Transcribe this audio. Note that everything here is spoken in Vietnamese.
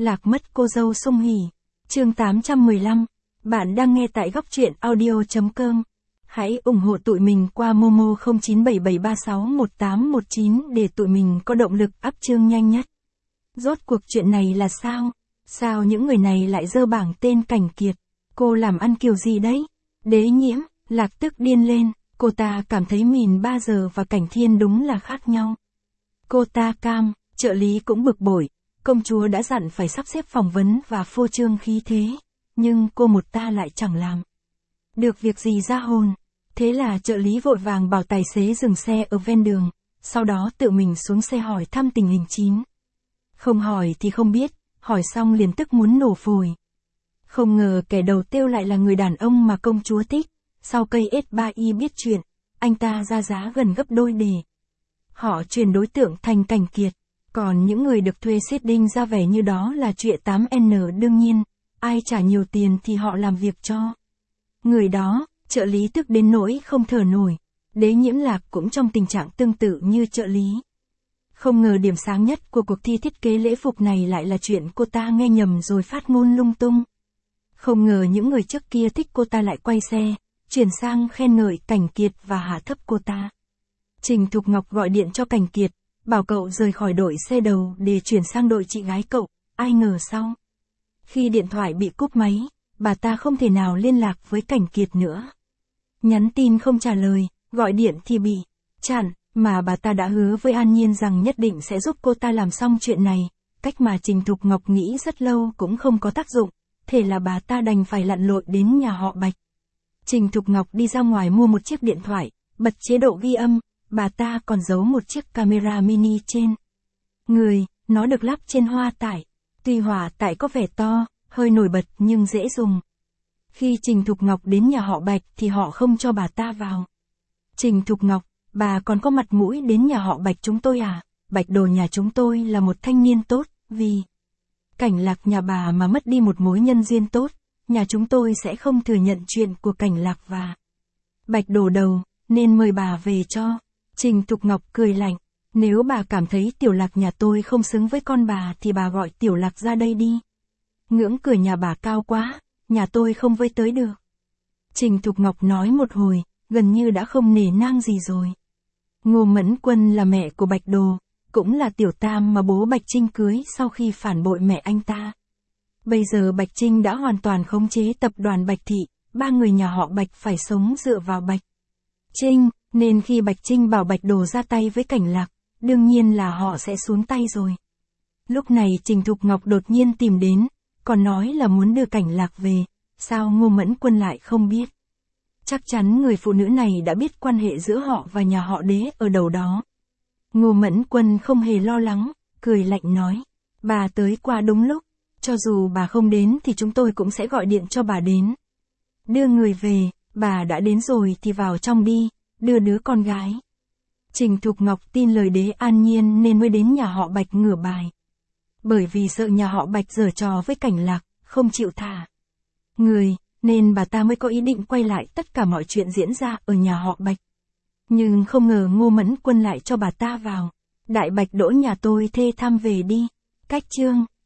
Lạc mất cô dâu Sung Hỉ. Chương 815. Bạn đang nghe tại góc truyện audio.com. Hãy ủng hộ tụi mình qua Momo 0977361819 để tụi mình có động lực up chương nhanh nhất. Rốt cuộc chuyện này là sao? Sao những người này lại dơ bảng tên Cảnh Kiệt? Cô làm ăn kiểu gì đấy? Đế Nhiễm, Lạc tức điên lên, cô ta cảm thấy Mìn 3 giờ và Cảnh Thiên đúng là khác nhau. Cô ta cam, trợ lý cũng bực bội, công chúa đã dặn phải sắp xếp phỏng vấn và phô trương khí thế, nhưng cô một ta lại chẳng làm được việc gì ra hồn. Thế là trợ lý vội vàng bảo tài xế dừng xe ở ven đường, sau đó tự mình xuống xe hỏi thăm tình hình chín. Không hỏi thì không biết, hỏi xong liền tức muốn nổ phổi. Không ngờ kẻ đầu tiêu lại là người đàn ông mà công chúa thích. Sau cây S3i biết chuyện, anh ta ra giá gần gấp đôi để họ chuyển đối tượng thành Cảnh Kiệt. Còn những người được thuê seeding ra vẻ như đó là chuyện 8N đương nhiên, ai trả nhiều tiền thì họ làm việc cho người đó. Trợ lý tức đến nỗi không thở nổi. Đế Nhiễm Lạc cũng trong tình trạng tương tự như trợ lý. Không ngờ điểm sáng nhất của cuộc thi thiết kế lễ phục này lại là chuyện cô ta nghe nhầm rồi phát ngôn lung tung. Không ngờ những người trước kia thích cô ta lại quay xe, chuyển sang khen ngợi Cảnh Kiệt và hạ thấp cô ta. Trình Thục Ngọc gọi điện cho Cảnh Kiệt, bảo cậu rời khỏi đội xe đầu để chuyển sang đội chị gái cậu. Ai ngờ sau khi điện thoại bị cúp máy, bà ta không thể nào liên lạc với Cảnh Kiệt nữa. Nhắn tin không trả lời, gọi điện thì bị chặn, mà bà ta đã hứa với An Nhiên rằng nhất định sẽ giúp cô ta làm xong chuyện này. Cách mà Trình Thục Ngọc nghĩ rất lâu cũng không có tác dụng, thế là bà ta đành phải lặn lội đến nhà họ Bạch. Trình Thục Ngọc đi ra ngoài mua một chiếc điện thoại, bật chế độ ghi âm, bà ta còn giấu một chiếc camera mini trên người, nó được lắp trên hoa tải. Tuy hoa tải có vẻ to, hơi nổi bật nhưng dễ dùng. Khi Trình Thục Ngọc đến nhà họ Bạch thì họ không cho bà ta vào. Trình Thục Ngọc, bà còn có mặt mũi đến nhà họ Bạch chúng tôi à? Bạch Đồ nhà chúng tôi là một thanh niên tốt, vì Cảnh Lạc nhà bà mà mất đi một mối nhân duyên tốt, nhà chúng tôi sẽ không thừa nhận chuyện của Cảnh Lạc và Bạch Đồ đầu, nên mời bà về cho. Trình Thục Ngọc cười lạnh, nếu bà cảm thấy Tiểu Lạc nhà tôi không xứng với con bà thì bà gọi Tiểu Lạc ra đây đi. Ngưỡng cửa nhà bà cao quá, nhà tôi không với tới được. Trình Thục Ngọc nói một hồi, gần như đã không nể nang gì rồi. Ngô Mẫn Quân là mẹ của Bạch Đồ, cũng là tiểu tam mà bố Bạch Trinh cưới sau khi phản bội mẹ anh ta. Bây giờ Bạch Trinh đã hoàn toàn khống chế tập đoàn Bạch Thị, ba người nhà họ Bạch phải sống dựa vào Bạch Trinh, nên khi Bạch Trinh bảo Bạch Đồ ra tay với Cảnh Lạc, đương nhiên là họ sẽ xuống tay rồi. Lúc này Trình Thục Ngọc đột nhiên tìm đến, còn nói là muốn đưa Cảnh Lạc về, sao Ngô Mẫn Quân lại không biết? Chắc chắn người phụ nữ này đã biết quan hệ giữa họ và nhà họ Đế ở đầu đó. Ngô Mẫn Quân không hề lo lắng, cười lạnh nói, bà tới qua đúng lúc, cho dù bà không đến thì chúng tôi cũng sẽ gọi điện cho bà đến. Đưa người về, bà đã đến rồi thì vào trong đi, đưa đứa con gái. Trình Thục Ngọc tin lời Đế An Nhiên nên mới đến nhà họ Bạch ngửa bài. Bởi vì sợ nhà họ Bạch giở trò với Cảnh Lạc, không chịu thả người, nên bà ta mới có ý định quay lại tất cả mọi chuyện diễn ra ở nhà họ Bạch. Nhưng không ngờ Ngô Mẫn Quân lại cho bà ta vào. Đại Bạch Đỗ nhà tôi thê thăm về đi. Cách chương